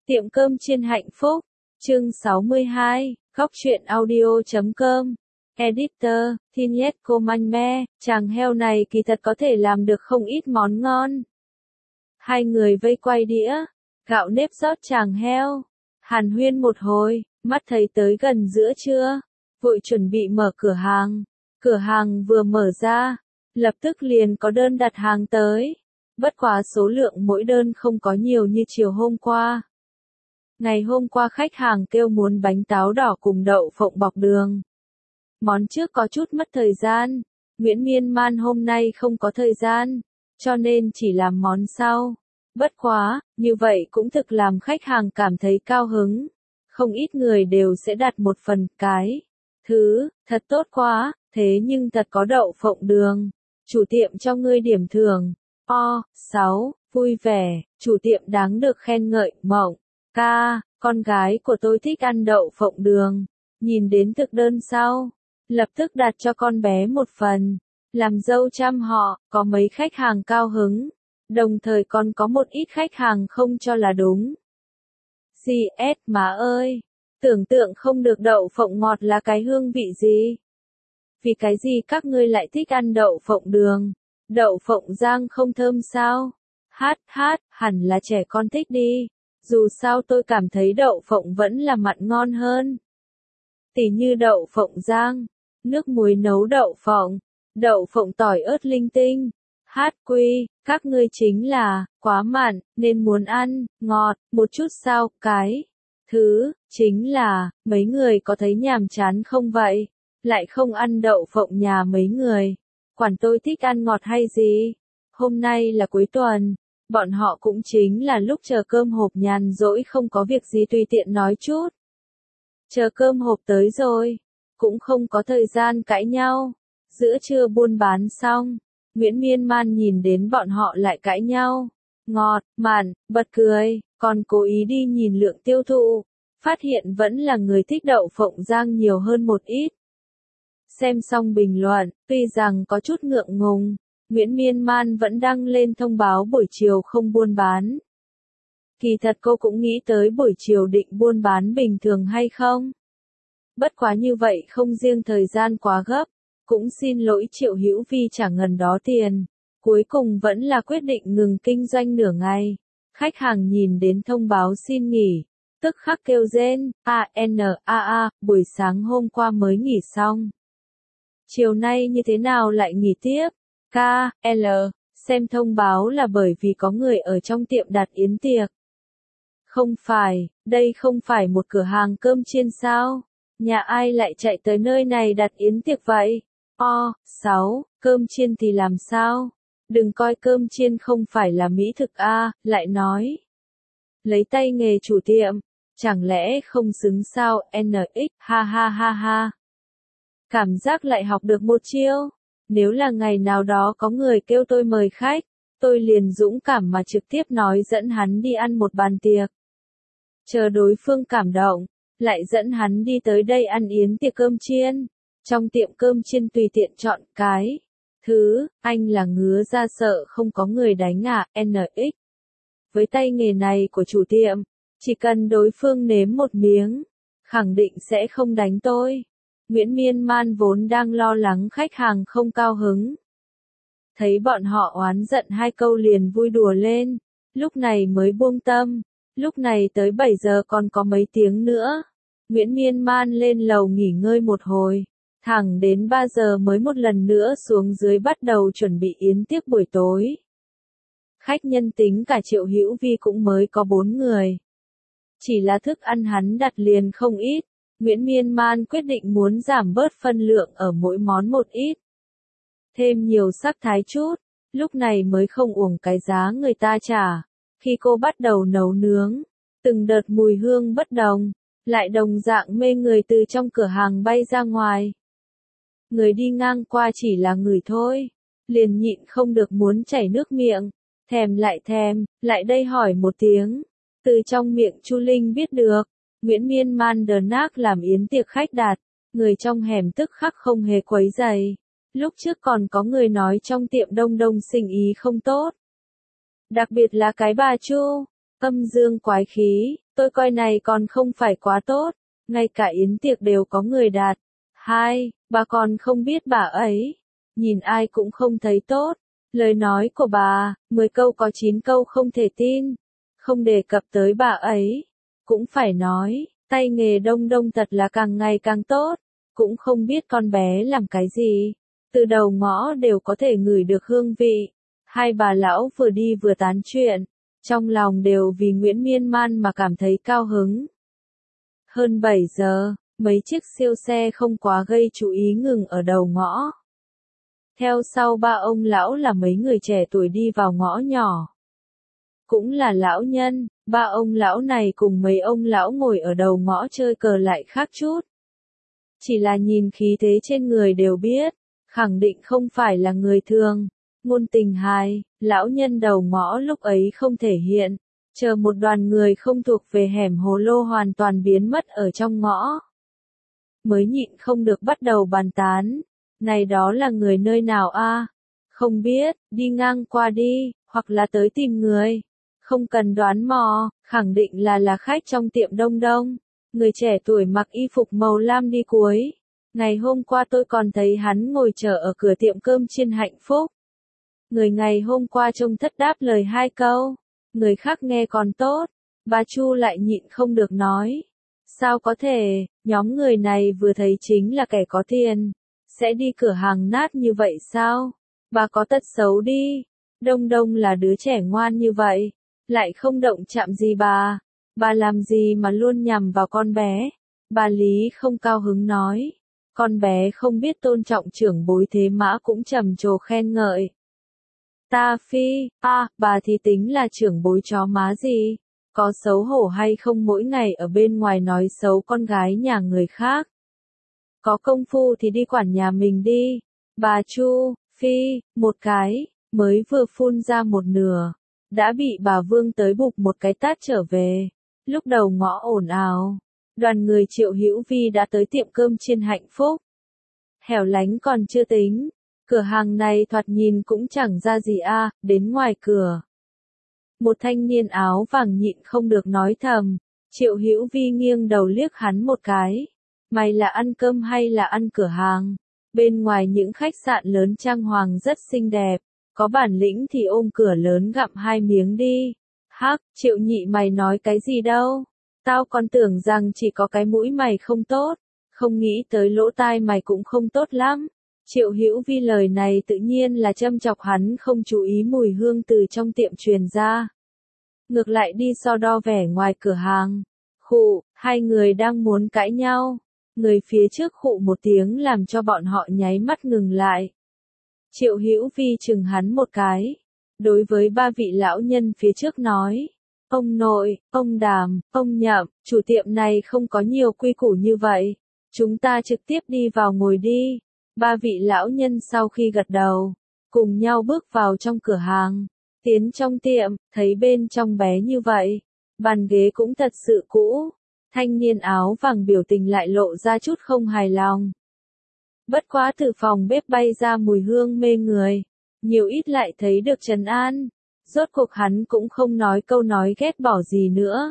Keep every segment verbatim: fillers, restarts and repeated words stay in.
Tiệm cơm chiên hạnh phúc, chương sáu mươi hai, góc truyện audio chấm com. Editor, Thinet Comanme, chàng heo này kỳ thật có thể làm được không ít món ngon. Hai người vây quay đĩa, gạo nếp rót chàng heo, hàn huyên một hồi, mắt thấy tới gần giữa trưa, vội chuẩn bị mở cửa hàng. Cửa hàng vừa mở ra, lập tức liền có đơn đặt hàng tới. Bất quá số lượng mỗi đơn không có nhiều như chiều hôm qua. Ngày hôm qua khách hàng kêu muốn bánh táo đỏ cùng đậu phộng bọc đường. Món trước có chút mất thời gian, Nguyễn Miên Man hôm nay không có thời gian, cho nên chỉ làm món sau. Bất quá, như vậy cũng thực làm khách hàng cảm thấy cao hứng. Không ít người đều sẽ đặt một phần cái. Thứ, thật tốt quá, thế nhưng thật có đậu phộng đường. Chủ tiệm cho ngươi điểm thưởng. O, sáu, vui vẻ, chủ tiệm đáng được khen ngợi, mộng. Ca, con gái của tôi thích ăn đậu phộng đường. Nhìn đến thực đơn sau, lập tức đặt cho con bé một phần. Làm dâu chăm họ, có mấy khách hàng cao hứng. Đồng thời còn có một ít khách hàng không cho là đúng. giê ét má ơi, tưởng tượng không được đậu phộng ngọt là cái hương vị gì. Vì cái gì các ngươi lại thích ăn đậu phộng đường? Đậu phộng rang không thơm sao? Hát hát, hẳn là trẻ con thích đi. Dù sao tôi cảm thấy đậu phộng vẫn là mặn ngon hơn. Tỉ như đậu phộng rang, nước muối nấu đậu phộng, đậu phộng tỏi ớt linh tinh. Hát quy, các ngươi chính là, quá mặn, nên muốn ăn, ngọt, một chút sao, cái. Thứ, chính là, mấy người có thấy nhàm chán không vậy? Lại không ăn đậu phộng nhà mấy người. Quản tôi thích ăn ngọt hay gì? Hôm nay là cuối tuần, bọn họ cũng chính là lúc chờ cơm hộp nhàn rỗi không có việc gì tùy tiện nói chút. Chờ cơm hộp tới rồi, cũng không có thời gian cãi nhau. Giữa trưa buôn bán xong, Nguyễn Miên Man nhìn đến bọn họ lại cãi nhau. Ngọt, mặn, bật cười, còn cố ý đi nhìn lượng tiêu thụ. Phát hiện vẫn là người thích đậu phộng rang nhiều hơn một ít. Xem xong bình luận, tuy rằng có chút ngượng ngùng, Nguyễn Miên Man vẫn đăng lên thông báo buổi chiều không buôn bán. Kỳ thật cô cũng nghĩ tới buổi chiều định buôn bán bình thường hay không. Bất quá như vậy không riêng thời gian quá gấp, cũng xin lỗi Triệu Hữu Vi trả ngần đó tiền. Cuối cùng vẫn là quyết định ngừng kinh doanh nửa ngày. Khách hàng nhìn đến thông báo xin nghỉ, tức khắc kêu rên, a n a a, buổi sáng hôm qua mới nghỉ xong. Chiều nay như thế nào lại nghỉ tiếp? K, L, xem thông báo là bởi vì có người ở trong tiệm đặt yến tiệc. Không phải, đây không phải một cửa hàng cơm chiên sao? Nhà ai lại chạy tới nơi này đặt yến tiệc vậy? O, sáu, cơm chiên thì làm sao? Đừng coi cơm chiên không phải là mỹ thực a, lại nói. Lấy tay nghề chủ tiệm, chẳng lẽ không xứng sao, en ích, ha ha ha ha. Cảm giác lại học được một chiêu. Nếu là ngày nào đó có người kêu tôi mời khách, tôi liền dũng cảm mà trực tiếp nói dẫn hắn đi ăn một bàn tiệc. Chờ đối phương cảm động, lại dẫn hắn đi tới đây ăn yến tiệc cơm chiên. Trong tiệm cơm chiên tùy tiện chọn cái. Thứ, anh là ngứa ra sợ không có người đánh à, en ích. Với tay nghề này của chủ tiệm, chỉ cần đối phương nếm một miếng, khẳng định sẽ không đánh tôi. Nguyễn Miên Man vốn đang lo lắng khách hàng không cao hứng. Thấy bọn họ oán giận hai câu liền vui đùa lên, lúc này mới buông tâm, lúc này tới bảy giờ còn có mấy tiếng nữa. Nguyễn Miên Man lên lầu nghỉ ngơi một hồi, thẳng đến ba giờ mới một lần nữa xuống dưới bắt đầu chuẩn bị yến tiệc buổi tối. Khách nhân tính cả Triệu Hữu Vi cũng mới có bốn người. Chỉ là thức ăn hắn đặt liền không ít. Nguyễn Miên Man quyết định muốn giảm bớt phân lượng ở mỗi món một ít. Thêm nhiều sắc thái chút, lúc này mới không uổng cái giá người ta trả. Khi cô bắt đầu nấu nướng, từng đợt mùi hương bất đồng, lại đồng dạng mê người từ trong cửa hàng bay ra ngoài. Người đi ngang qua chỉ là người thôi, liền nhịn không được muốn chảy nước miệng, thèm lại thèm, lại đây hỏi một tiếng. Từ trong miệng Chu Linh biết được. Nguyễn Miên Man đờ nác làm yến tiệc khách đặt, người trong hẻm tức khắc không hề quấy rầy. Lúc trước còn có người nói trong tiệm đông đông sinh ý không tốt. Đặc biệt là cái bà Chu, Âm dương quái khí, tôi coi này còn không phải quá tốt, ngay cả yến tiệc đều có người đạt. Hai, bà còn không biết bà ấy, nhìn ai cũng không thấy tốt. Lời nói của bà, mười câu có chín câu không thể tin, không đề cập tới bà ấy. Cũng phải nói, tay nghề Đông Đông thật là càng ngày càng tốt, cũng không biết con bé làm cái gì. Từ đầu ngõ đều có thể ngửi được hương vị. Hai bà lão vừa đi vừa tán chuyện, trong lòng đều vì Nguyễn Miên Man mà cảm thấy cao hứng. Hơn bảy giờ, mấy chiếc siêu xe không quá gây chú ý ngừng ở đầu ngõ. Theo sau ba ông lão là mấy người trẻ tuổi đi vào ngõ nhỏ. Cũng là lão nhân, ba ông lão này cùng mấy ông lão ngồi ở đầu ngõ chơi cờ lại khác chút. Chỉ là nhìn khí thế trên người đều biết, khẳng định không phải là người thường. Ngôn tình hai, lão nhân đầu ngõ lúc ấy không thể hiện, chờ một đoàn người không thuộc về hẻm hồ lô hoàn toàn biến mất ở trong ngõ. Mới nhịn không được bắt đầu bàn tán, này đó là người nơi nào a? Không biết, đi ngang qua đi, hoặc là tới tìm người. Không cần đoán mò, khẳng định là là khách trong tiệm Đông Đông. Người trẻ tuổi mặc y phục màu lam đi cuối. Ngày hôm qua tôi còn thấy hắn ngồi chờ ở cửa tiệm cơm chiên Hạnh Phúc. Người ngày hôm qua trông thất đáp lời hai câu, người khác nghe còn tốt, bà Chu lại nhịn không được nói. Sao có thể, nhóm người này vừa thấy chính là kẻ có tiền, sẽ đi cửa hàng nát như vậy sao? Bà có tật xấu đi, Đông Đông là đứa trẻ ngoan như vậy, lại không động chạm gì bà, bà làm gì mà luôn nhằm vào con bé? Bà Lý không cao hứng nói, con bé không biết tôn trọng trưởng bối thế mã cũng trầm trồ khen ngợi. Ta phi, à, bà thì tính là trưởng bối chó má gì, có xấu hổ hay không mỗi ngày ở bên ngoài nói xấu con gái nhà người khác. Có công phu thì đi quản nhà mình đi, bà Chu, phi, một cái, mới vừa phun ra một nửa, đã bị bà Vương tới bục một cái tát trở về. Lúc đầu ngõ ồn ào, đoàn người Triệu Hữu Vi đã tới tiệm cơm chiên Hạnh Phúc. Hẻo lánh còn chưa tính. Cửa hàng này thoạt nhìn cũng chẳng ra gì a, à, đến ngoài cửa. Một thanh niên áo vàng nhịn không được nói thầm, Triệu Hữu Vi nghiêng đầu liếc hắn một cái. Mày là ăn cơm hay là ăn cửa hàng? Bên ngoài những khách sạn lớn trang hoàng rất xinh đẹp, có bản lĩnh thì ôm cửa lớn gặm hai miếng đi. Hắc, Triệu nhị mày nói cái gì đâu? Tao còn tưởng rằng chỉ có cái mũi mày không tốt, không nghĩ tới lỗ tai mày cũng không tốt lắm. Triệu Hữu Vi lời này tự nhiên là châm chọc hắn không chú ý mùi hương từ trong tiệm truyền ra. Ngược lại đi so đo vẻ ngoài cửa hàng. Khụ, hai người đang muốn cãi nhau. Người phía trước khụ một tiếng làm cho bọn họ nháy mắt ngừng lại. Triệu Hữu Vi chừng hắn một cái. Đối với ba vị lão nhân phía trước nói. Ông nội, ông Đàm, ông Nhậm, chủ tiệm này không có nhiều quy củ như vậy. Chúng ta trực tiếp đi vào ngồi đi. Ba vị lão nhân sau khi gật đầu, cùng nhau bước vào trong cửa hàng, tiến trong tiệm, thấy bên trong bé như vậy, bàn ghế cũng thật sự cũ, thanh niên áo vàng biểu tình lại lộ ra chút không hài lòng. Bất quá từ phòng bếp bay ra mùi hương mê người, nhiều ít lại thấy được trấn an, rốt cuộc hắn cũng không nói câu nói ghét bỏ gì nữa.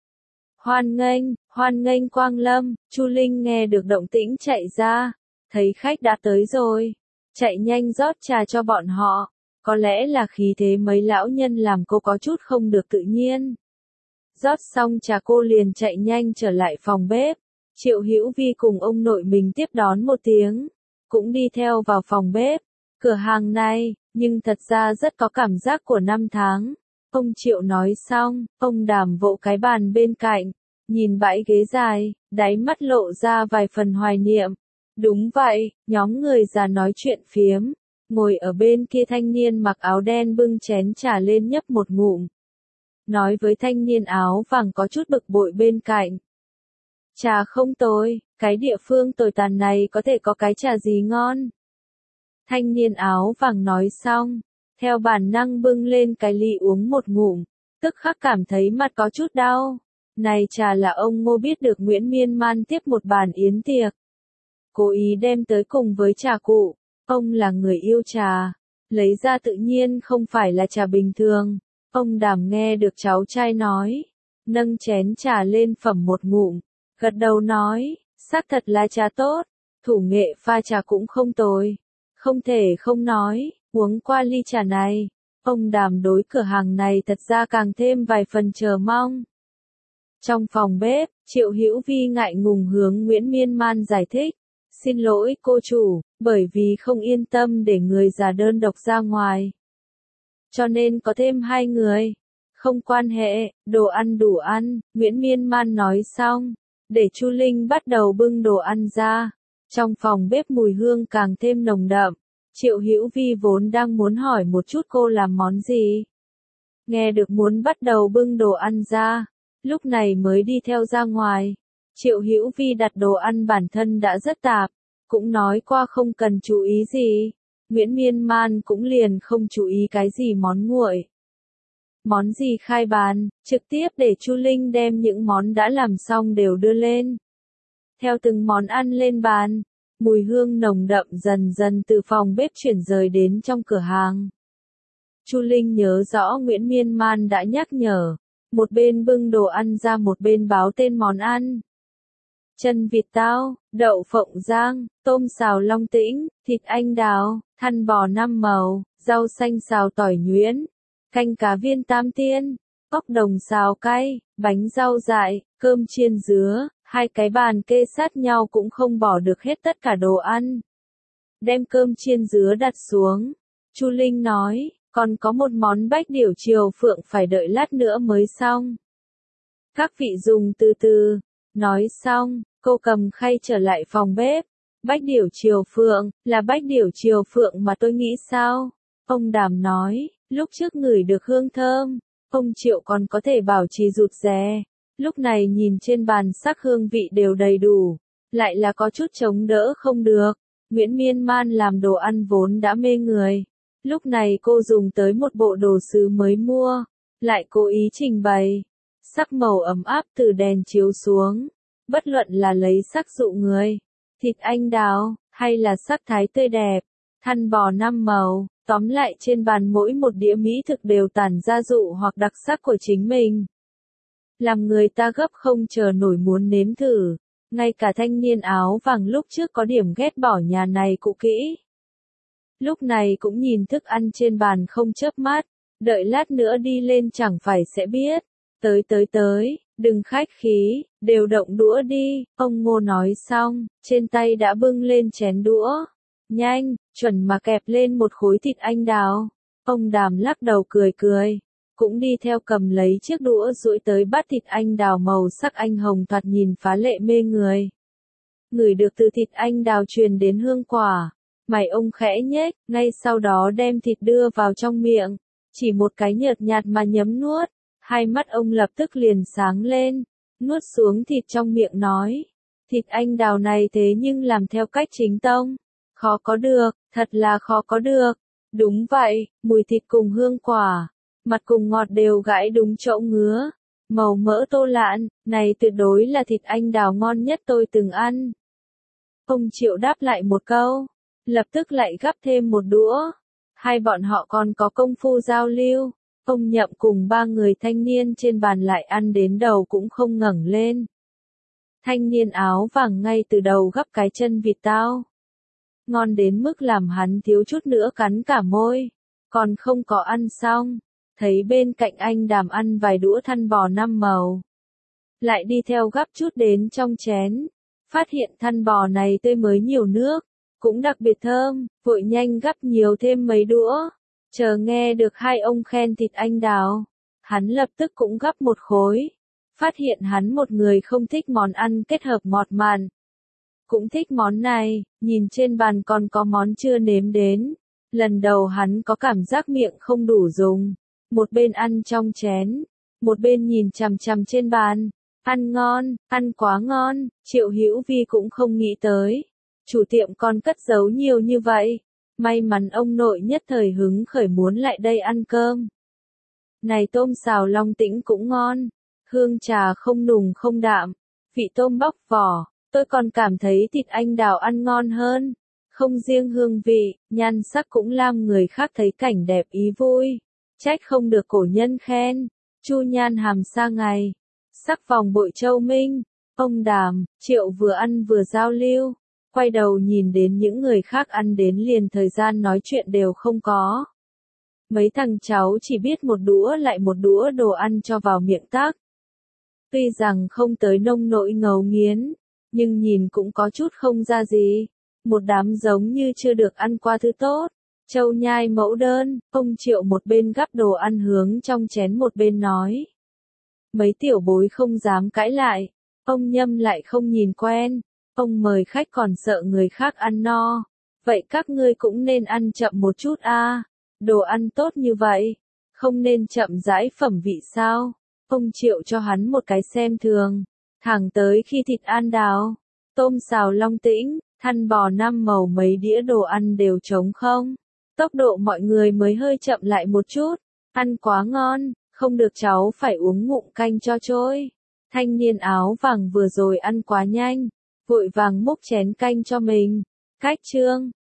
Hoan nghênh, hoan nghênh Quang Lâm, Chu Linh nghe được động tĩnh chạy ra. Thấy khách đã tới rồi, chạy nhanh rót trà cho bọn họ, có lẽ là khí thế mấy lão nhân làm cô có chút không được tự nhiên. Rót xong trà cô liền chạy nhanh trở lại phòng bếp, Triệu Hữu Vi cùng ông nội mình tiếp đón một tiếng, cũng đi theo vào phòng bếp. Cửa hàng này, nhưng thật ra rất có cảm giác của năm tháng. Ông Triệu nói xong, ông Đàm vỗ cái bàn bên cạnh, nhìn bãi ghế dài, đáy mắt lộ ra vài phần hoài niệm. Đúng vậy, nhóm người già nói chuyện phiếm, ngồi ở bên kia thanh niên mặc áo đen bưng chén trà lên nhấp một ngụm. Nói với thanh niên áo vàng có chút bực bội bên cạnh. Trà không tồi, cái địa phương tồi tàn này có thể có cái trà gì ngon. Thanh niên áo vàng nói xong, theo bản năng bưng lên cái ly uống một ngụm, tức khắc cảm thấy mặt có chút đau. Này trà là ông Ngô biết được Nguyễn Miên Man tiếp một bàn yến tiệc. Cố ý đem tới cùng với trà cụ, ông là người yêu trà, lấy ra tự nhiên không phải là trà bình thường, Ông Đàm nghe được cháu trai nói, nâng chén trà lên phẩm một ngụm, gật đầu nói, xác thật là trà tốt, thủ nghệ pha trà cũng không tồi, không thể không nói, uống qua ly trà này. Ông Đàm đối cửa hàng này thật ra càng thêm vài phần chờ mong. Trong phòng bếp, Triệu Hữu Vi ngại ngùng hướng Nguyễn Miên Man giải thích, xin lỗi cô chủ, bởi vì không yên tâm để người già đơn độc ra ngoài. Cho nên có thêm hai người. Không quan hệ, đồ ăn đủ ăn, Nguyễn Miên Man nói xong, để Chu Linh bắt đầu bưng đồ ăn ra. Trong phòng bếp mùi hương càng thêm nồng đậm. Triệu Hữu Vi vốn đang muốn hỏi một chút cô làm món gì. Nghe được muốn bắt đầu bưng đồ ăn ra, lúc này mới đi theo ra ngoài. Triệu Hữu Vi đặt đồ ăn bản thân đã rất tạp, cũng nói qua không cần chú ý gì. Nguyễn Miên Man cũng liền không chú ý cái gì món nguội. Món gì khai bán, trực tiếp để Chu Linh đem những món đã làm xong đều đưa lên. Theo từng món ăn lên bàn, mùi hương nồng đậm dần dần từ phòng bếp chuyển rời đến trong cửa hàng. Chu Linh nhớ rõ Nguyễn Miên Man đã nhắc nhở, một bên bưng đồ ăn ra một bên báo tên món ăn. Chân vịt tao, đậu phộng rang, tôm xào Long Tĩnh, thịt anh đào, thăn bò năm màu, rau xanh xào tỏi nhuyễn, canh cá viên tam tiên, ốc đồng xào cay, bánh rau dại, cơm chiên dứa. Hai cái bàn kê sát nhau cũng không bỏ được hết tất cả đồ ăn. Đem cơm chiên dứa đặt xuống. Chu Linh nói, còn có một món bách điểu triều phượng phải đợi lát nữa mới xong. Các vị dùng từ từ. Nói xong, cô cầm khay trở lại phòng bếp. Bách điểu triều phượng, là bách điểu triều phượng mà tôi nghĩ sao? Ông Đàm nói, lúc trước ngửi được hương thơm, ông Triệu còn có thể bảo trì rụt rè. Lúc này nhìn trên bàn sắc hương vị đều đầy đủ, lại là có chút chống đỡ không được. Nguyễn Miên Man làm đồ ăn vốn đã mê người. Lúc này cô dùng tới một bộ đồ sứ mới mua, lại cố ý trình bày. Sắc màu ấm áp từ đèn chiếu xuống, bất luận là lấy sắc dụ người, thịt anh đào, hay là sắc thái tươi đẹp, thăn bò năm màu, tóm lại trên bàn mỗi một đĩa mỹ thực đều tản ra dụ hoặc đặc sắc của chính mình. Làm người ta gấp không chờ nổi muốn nếm thử, ngay cả thanh niên áo vàng lúc trước có điểm ghét bỏ nhà này cũ kỹ. Lúc này cũng nhìn thức ăn trên bàn không chớp mắt, đợi lát nữa đi lên chẳng phải sẽ biết. Tới tới tới, đừng khách khí, đều động đũa đi, ông Ngô nói xong, trên tay đã bưng lên chén đũa. Nhanh, chuẩn mà kẹp lên một khối thịt anh đào. Ông Đàm lắc đầu cười cười. Cũng đi theo cầm lấy chiếc đũa duỗi tới bát thịt anh đào màu sắc anh hồng thoạt nhìn phá lệ mê người. Ngửi được từ thịt anh đào truyền đến hương quả, mày ông khẽ nhếch, ngay sau đó đem thịt đưa vào trong miệng, chỉ một cái nhợt nhạt mà nhấm nuốt, hai mắt ông lập tức liền sáng lên, nuốt xuống thịt trong miệng nói, thịt anh đào này thế nhưng làm theo cách chính tông, khó có được, thật là khó có được. Đúng vậy, mùi thịt cùng hương quả, mặt cùng ngọt đều gãi đúng chỗ ngứa, màu mỡ tô lạn, này tuyệt đối là thịt anh đào ngon nhất tôi từng ăn. Ông Triệu đáp lại một câu, lập tức lại gắp thêm một đũa. Hai bọn họ còn có công phu giao lưu, ông Nhậm cùng ba người thanh niên trên bàn lại ăn đến đầu cũng không ngẩng lên. Thanh niên áo vàng ngay từ đầu gắp cái chân vịt tao. Ngon đến mức làm hắn thiếu chút nữa cắn cả môi, còn không có ăn xong. Thấy bên cạnh anh Đàm ăn vài đũa thăn bò năm màu. Lại đi theo gắp chút đến trong chén. Phát hiện thăn bò này tươi mới nhiều nước, cũng đặc biệt thơm, vội nhanh gắp nhiều thêm mấy đũa. Chờ nghe được hai ông khen thịt anh đào, hắn lập tức cũng gắp một khối. Phát hiện hắn một người không thích món ăn kết hợp ngọt mặn. Cũng thích món này, nhìn trên bàn còn có món chưa nếm đến. Lần đầu hắn có cảm giác miệng không đủ dùng. Một bên ăn trong chén, một bên nhìn chằm chằm trên bàn. Ăn ngon, ăn quá ngon, Triệu Hữu Vi cũng không nghĩ tới. Chủ tiệm còn cất giấu nhiều như vậy. May mắn ông nội nhất thời hứng khởi muốn lại đây ăn cơm. Này tôm xào Long Tĩnh cũng ngon. Hương trà không nùng không đạm. Vị tôm bóc vỏ, tôi còn cảm thấy thịt anh đào ăn ngon hơn. Không riêng hương vị, nhan sắc cũng làm người khác thấy cảnh đẹp ý vui. Trách không được cổ nhân khen, chu nhan hàm sa ngày, sắc vòng bội châu minh. Ông Đàm, Triệu vừa ăn vừa giao lưu, quay đầu nhìn đến những người khác ăn đến liền thời gian nói chuyện đều không có. Mấy thằng cháu chỉ biết một đũa lại một đũa đồ ăn cho vào miệng tắc. Tuy rằng không tới nông nỗi ngấu nghiến, nhưng nhìn cũng có chút không ra gì. Một đám giống như chưa được ăn qua thứ tốt. Châu nhai mẫu đơn, ông Triệu một bên gắp đồ ăn hướng trong chén một bên nói. Mấy tiểu bối không dám cãi lại, ông Nhâm lại không nhìn quen, ông mời khách còn sợ người khác ăn no. Vậy các ngươi cũng nên ăn chậm một chút a, đồ ăn tốt như vậy, không nên chậm rãi phẩm vị sao? Ông Triệu cho hắn một cái xem thường, thẳng tới khi thịt an đào, tôm xào long tĩnh, thăn bò năm màu mấy đĩa đồ ăn đều trống không. Tốc độ mọi người mới hơi chậm lại một chút, ăn quá ngon, không được cháu phải uống ngụm canh cho trôi. Thanh niên áo vàng vừa rồi ăn quá nhanh, vội vàng múc chén canh cho mình. Cách chương